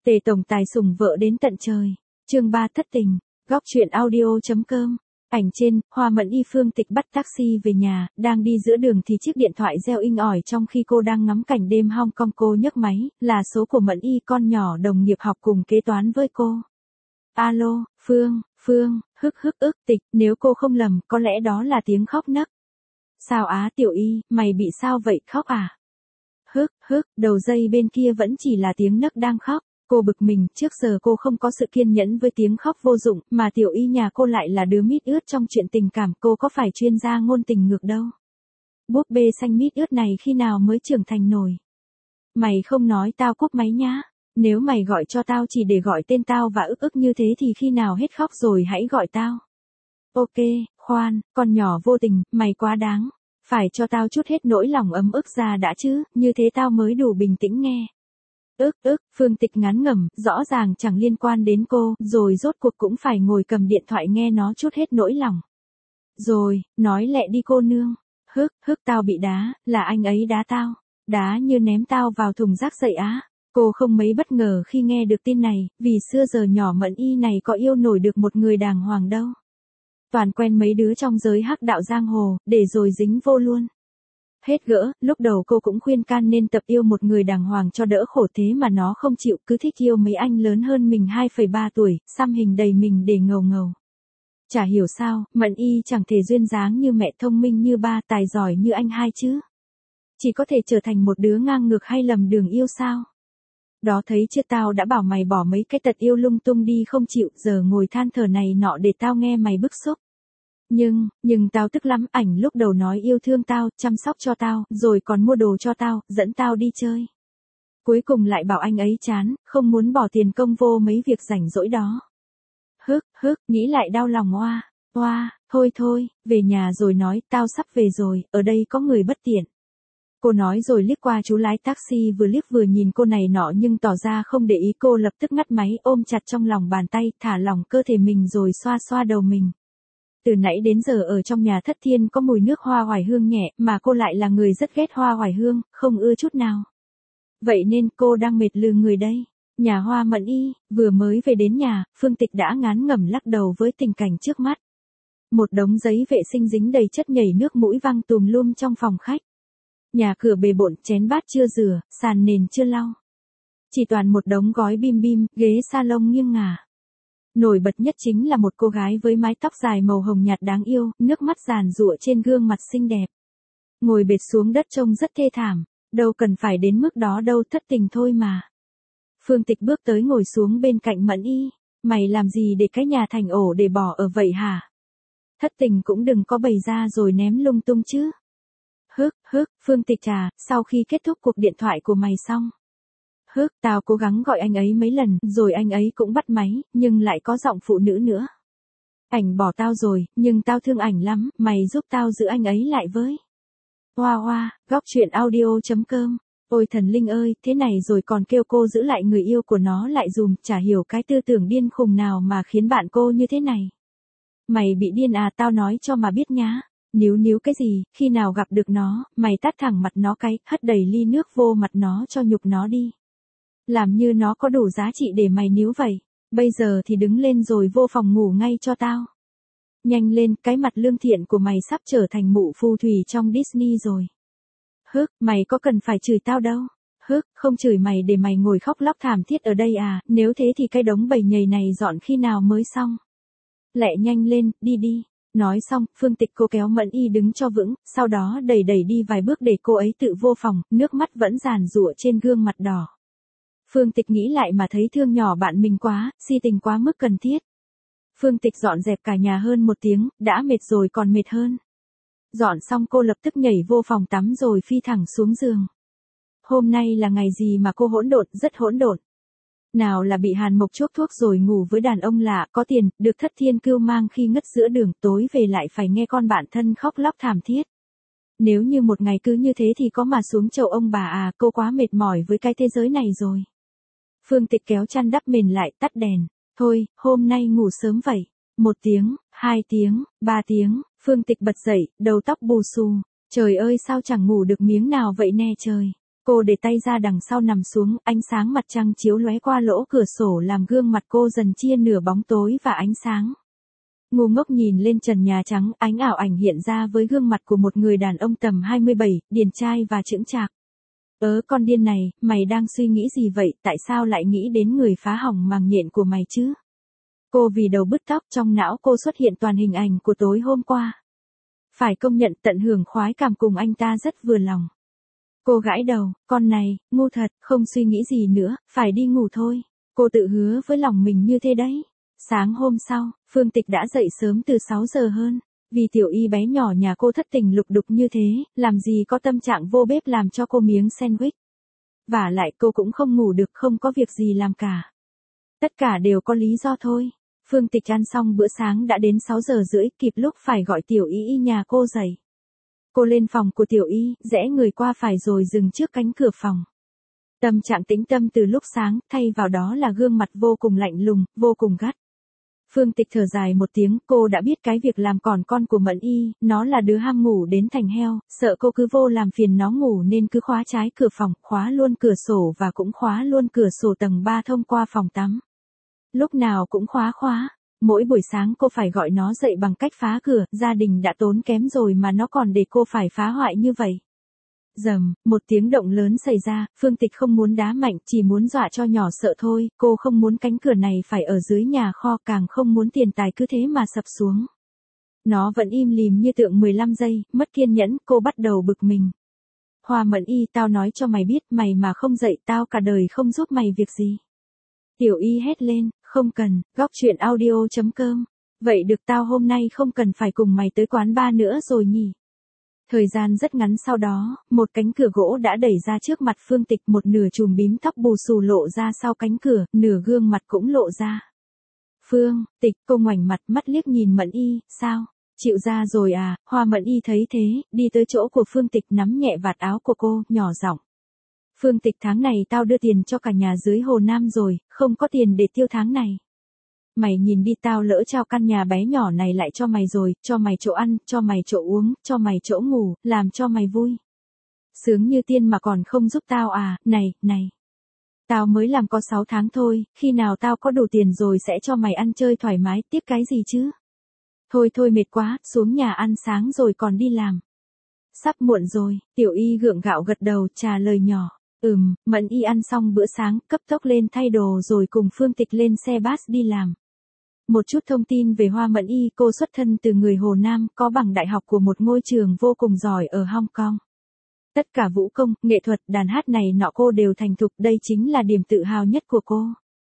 Tề tổng tài sủng vợ đến tận trời. Chương 3 thất tình. Góc truyện audio.com. Ảnh trên, Hoa Mẫn Y Phương Tịch bắt taxi về nhà, đang đi giữa đường thì chiếc điện thoại reo inh ỏi trong khi cô đang ngắm cảnh đêm Hong Kong. Cô nhấc máy, là số của Mẫn Y, con nhỏ đồng nghiệp học cùng kế toán với cô. Alo, Phương, Tịch, nếu cô không lầm, có lẽ đó là tiếng khóc nấc. Sao á Tiểu Y, mày bị sao vậy, khóc à? Đầu dây bên kia vẫn chỉ là tiếng nấc đang khóc. Cô bực mình, trước giờ cô không có sự kiên nhẫn với tiếng khóc vô dụng, mà Tiểu Y nhà cô lại là đứa mít ướt trong chuyện tình cảm, cô có phải chuyên gia ngôn tình ngược đâu. Búp bê xanh mít ướt này khi nào mới trưởng thành nổi. Mày không nói tao cúp máy nhá. Nếu mày gọi cho tao chỉ để gọi tên tao và ức như thế thì khi nào hết khóc rồi hãy gọi tao. Ok, khoan, con nhỏ vô tình, mày quá đáng. Phải cho tao chút hết nỗi lòng ấm ức ra đã chứ, như thế tao mới đủ bình tĩnh nghe. Phương Tịch ngán ngẩm, rõ ràng chẳng liên quan đến cô, rồi rốt cuộc cũng phải ngồi cầm điện thoại nghe nó chút hết nỗi lòng. Rồi, nói lẹ đi cô nương. Tao bị đá, là anh ấy đá tao. Đá như ném tao vào thùng rác sậy á. Cô không mấy bất ngờ khi nghe được tin này, vì xưa giờ nhỏ Mẫn Y này có yêu nổi được một người đàng hoàng đâu. Toàn quen mấy đứa trong giới hắc đạo giang hồ, để rồi dính vô luôn. Hết gỡ, lúc đầu cô cũng khuyên can nên tập yêu một người đàng hoàng cho đỡ khổ, thế mà nó không chịu, cứ thích yêu mấy anh lớn hơn mình 2,3 tuổi, xăm hình đầy mình để ngầu ngầu. Chả hiểu sao, Mẫn Y chẳng thể duyên dáng như mẹ, thông minh như ba, tài giỏi như anh hai chứ. Chỉ có thể trở thành một đứa ngang ngược hay lầm đường yêu sao. Đó thấy chưa, tao đã bảo mày bỏ mấy cái tật yêu lung tung đi không chịu, giờ ngồi than thở này nọ để tao nghe mày bức xúc. Nhưng tao tức lắm, ảnh lúc đầu nói yêu thương tao, chăm sóc cho tao, rồi còn mua đồ cho tao, dẫn tao đi chơi. Cuối cùng lại bảo anh ấy chán, không muốn bỏ tiền công vô mấy việc rảnh rỗi đó. Nghĩ lại đau lòng thôi, về nhà rồi nói, tao sắp về rồi, ở đây có người bất tiện. Cô nói rồi liếc qua chú lái taxi vừa liếc vừa nhìn cô này nọ nhưng tỏ ra không để ý. Cô lập tức ngắt máy, ôm chặt trong lòng bàn tay, thả lỏng cơ thể mình rồi xoa xoa đầu mình. Từ nãy đến giờ ở trong nhà Thất Thiên có mùi nước hoa oải hương nhẹ, mà cô lại là người rất ghét hoa oải hương, không ưa chút nào. Vậy nên cô đang mệt lừ người đây. Nhà Hoa Mẫn Y, vừa mới về đến nhà, Phương Tịch đã ngán ngẩm lắc đầu với tình cảnh trước mắt. Một đống giấy vệ sinh dính đầy chất nhảy nước mũi văng tùm lum trong phòng khách. Nhà cửa bề bộn, chén bát chưa rửa, sàn nền chưa lau. Chỉ toàn một đống gói bim bim, ghế salon nghiêng ngả. Nổi bật nhất chính là một cô gái với mái tóc dài màu hồng nhạt đáng yêu, nước mắt giàn giụa trên gương mặt xinh đẹp. Ngồi bệt xuống đất trông rất thê thảm, đâu cần phải đến mức đó đâu, thất tình thôi mà. Phương Tịch bước tới ngồi xuống bên cạnh Mẫn Y. Mày làm gì để cái nhà thành ổ để bỏ ở vậy hả? Thất tình cũng đừng có bày ra rồi ném lung tung chứ. Phương Tịch à, sau khi kết thúc cuộc điện thoại của mày xong. Tao cố gắng gọi anh ấy mấy lần, rồi anh ấy cũng bắt máy, nhưng lại có giọng phụ nữ nữa. Ảnh bỏ tao rồi, nhưng tao thương ảnh lắm, mày giúp tao giữ anh ấy lại với. Góc truyện audio.com. Ôi thần linh ơi, thế này rồi còn kêu cô giữ lại người yêu của nó lại dùm, chả hiểu cái tư tưởng điên khùng nào mà khiến bạn cô như thế này. Mày bị điên à, tao nói cho mà biết nhá. Níu cái gì, khi nào gặp được nó, mày tát thẳng mặt nó cái, hất đầy ly nước vô mặt nó cho nhục nó đi. Làm như nó có đủ giá trị để mày níu vậy. Bây giờ thì đứng lên rồi vô phòng ngủ ngay cho tao. Nhanh lên, cái mặt lương thiện của mày sắp trở thành mụ phù thủy trong Disney rồi. Mày có cần phải chửi tao đâu. Không chửi mày để mày ngồi khóc lóc thảm thiết ở đây à, nếu thế thì cái đống bầy nhầy này dọn khi nào mới xong. Lẹ nhanh lên, đi. Nói xong, Phương Tịch cô kéo Mẫn Y đứng cho vững, sau đó đẩy đi vài bước để cô ấy tự vô phòng, nước mắt vẫn giàn giụa trên gương mặt đỏ. Phương Tịch nghĩ lại mà thấy thương nhỏ bạn mình quá, si tình quá mức cần thiết. Phương Tịch dọn dẹp cả nhà hơn 1 tiếng, đã mệt rồi còn mệt hơn. Dọn xong cô lập tức nhảy vô phòng tắm rồi phi thẳng xuống giường. Hôm nay là ngày gì mà cô hỗn độn, rất hỗn độn. Nào là bị Hàn Mộc chuốc thuốc rồi ngủ với đàn ông lạ, có tiền, được Thất Thiên cưu mang khi ngất giữa đường, tối về lại phải nghe con bạn thân khóc lóc thảm thiết. Nếu như một ngày cứ như thế thì có mà xuống chầu ông bà à, cô quá mệt mỏi với cái thế giới này rồi. Phương Tịch kéo chăn đắp mền lại, tắt đèn. Thôi, hôm nay ngủ sớm vậy. 1 tiếng, 2 tiếng, 3 tiếng, Phương Tịch bật dậy, đầu tóc bù xù. Trời ơi sao chẳng ngủ được miếng nào vậy nè trời. Cô để tay ra đằng sau nằm xuống, ánh sáng mặt trăng chiếu lóe qua lỗ cửa sổ làm gương mặt cô dần chia nửa bóng tối và ánh sáng. Ngu ngốc nhìn lên trần nhà trắng, ánh ảo ảnh hiện ra với gương mặt của một người đàn ông tầm 27, điển trai và chững chạc. Con điên này, mày đang suy nghĩ gì vậy, tại sao lại nghĩ đến người phá hỏng màng nhện của mày chứ? Cô vì đầu bứt tóc, trong não cô xuất hiện toàn hình ảnh của tối hôm qua. Phải công nhận tận hưởng khoái cảm cùng anh ta rất vừa lòng. Cô gãi đầu, con này, ngu thật, không suy nghĩ gì nữa, phải đi ngủ thôi. Cô tự hứa với lòng mình như thế đấy. Sáng hôm sau, Phương Tịch đã dậy sớm từ 6 giờ hơn. Vì tiểu y bé nhỏ nhà cô thất tình lục đục như thế, làm gì có tâm trạng vô bếp làm cho cô miếng sandwich. Vả lại cô cũng không ngủ được, không có việc gì làm cả. Tất cả đều có lý do thôi. Phương Tịch ăn xong bữa sáng đã đến 6 giờ rưỡi, kịp lúc phải gọi tiểu y nhà cô dậy. Cô lên phòng của tiểu y, rẽ người qua phải rồi dừng trước cánh cửa phòng. Tâm trạng tĩnh tâm từ lúc sáng, thay vào đó là gương mặt vô cùng lạnh lùng, vô cùng gắt. Phương Tịch thở dài một tiếng, cô đã biết cái việc làm còn con của Mẫn Y, nó là đứa ham ngủ đến thành heo, sợ cô cứ vô làm phiền nó ngủ nên cứ khóa trái cửa phòng, khóa luôn cửa sổ và cũng khóa luôn cửa sổ tầng 3 thông qua phòng tắm. Lúc nào cũng khóa. Mỗi buổi sáng cô phải gọi nó dậy bằng cách phá cửa, gia đình đã tốn kém rồi mà nó còn để cô phải phá hoại như vậy. Rầm, một tiếng động lớn xảy ra, Phương Tịch không muốn đá mạnh, chỉ muốn dọa cho nhỏ sợ thôi, cô không muốn cánh cửa này phải ở dưới nhà kho, càng không muốn tiền tài cứ thế mà sập xuống. Nó vẫn im lìm như tượng 15 giây, mất kiên nhẫn, cô bắt đầu bực mình. Hoa Mẫn Y, tao nói cho mày biết, mày mà không dậy tao cả đời không giúp mày việc gì. Tiểu y hét lên, không cần, góc chuyện audio.com. Vậy được, tao hôm nay không cần phải cùng mày tới quán bar nữa rồi nhỉ. Thời gian rất ngắn sau đó, một cánh cửa gỗ đã đẩy ra trước mặt Phương Tịch, một nửa chùm bím tóc bù xù lộ ra sau cánh cửa, nửa gương mặt cũng lộ ra. Phương Tịch, cô ngoảnh mặt, mắt liếc nhìn Mẫn Y, sao? Chịu ra rồi à? Hoa Mẫn Y thấy thế, đi tới chỗ của Phương Tịch nắm nhẹ vạt áo của cô, nhỏ giọng. Phương Tịch, tháng này tao đưa tiền cho cả nhà dưới Hồ Nam rồi, không có tiền để tiêu tháng này. Mày nhìn đi, tao lỡ trao căn nhà bé nhỏ này lại cho mày rồi, cho mày chỗ ăn, cho mày chỗ uống, cho mày chỗ ngủ, làm cho mày vui. Sướng như tiên mà còn không giúp tao à, này. Tao mới làm có 6 tháng thôi, khi nào tao có đủ tiền rồi sẽ cho mày ăn chơi thoải mái, tiếc cái gì chứ. Thôi mệt quá, xuống nhà ăn sáng rồi còn đi làm. Sắp muộn rồi, tiểu y gượng gạo gật đầu trả lời nhỏ. Mẫn Y ăn xong bữa sáng, cấp tốc lên thay đồ rồi cùng Phương Tịch lên xe bus đi làm. Một chút thông tin về Hoa Mẫn Y, cô xuất thân từ người Hồ Nam, có bằng đại học của một ngôi trường vô cùng giỏi ở Hong Kong. Tất cả vũ công, nghệ thuật, đàn hát này nọ cô đều thành thục, đây chính là điểm tự hào nhất của cô.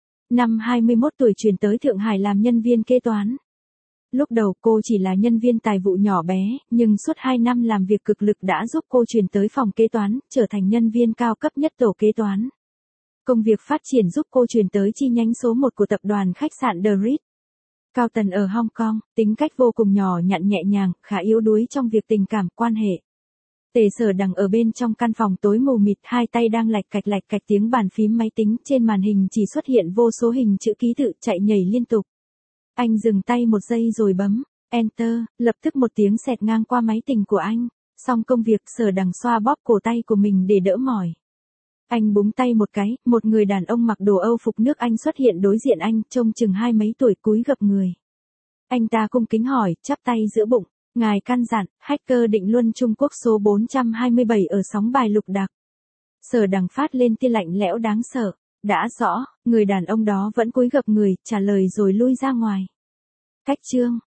Năm 21 tuổi chuyển tới Thượng Hải làm nhân viên kế toán. Lúc đầu cô chỉ là nhân viên tài vụ nhỏ bé, nhưng suốt 2 năm làm việc cực lực đã giúp cô chuyển tới phòng kế toán, trở thành nhân viên cao cấp nhất tổ kế toán. Công việc phát triển giúp cô chuyển tới chi nhánh số 1 của tập đoàn khách sạn The Ritz Carlton ở Hong Kong, tính cách vô cùng nhỏ nhặn nhẹ nhàng, khá yếu đuối trong việc tình cảm, quan hệ. Tề Sở Đằng ở bên trong căn phòng tối mù mịt, hai tay đang lạch cạch tiếng bàn phím máy tính, trên màn hình chỉ xuất hiện vô số hình chữ ký tự chạy nhảy liên tục. Anh dừng tay một giây rồi bấm Enter, lập tức một tiếng xẹt ngang qua máy tính của anh. Xong công việc, Sở Đằng xoa bóp cổ tay của mình để đỡ mỏi. Anh búng tay một cái, một người đàn ông mặc đồ Âu phục nước Anh xuất hiện đối diện anh, trông chừng 20 mấy tuổi, cúi gập người. Anh ta cung kính hỏi, chắp tay giữa bụng, ngài căn dặn, hacker Định Luân Trung Quốc số 427 ở sóng bài lục đặc. Sở Đằng phát lên tia lạnh lẽo đáng sợ. Đã rõ, người đàn ông đó vẫn cúi gập người, trả lời rồi lui ra ngoài. Cách chương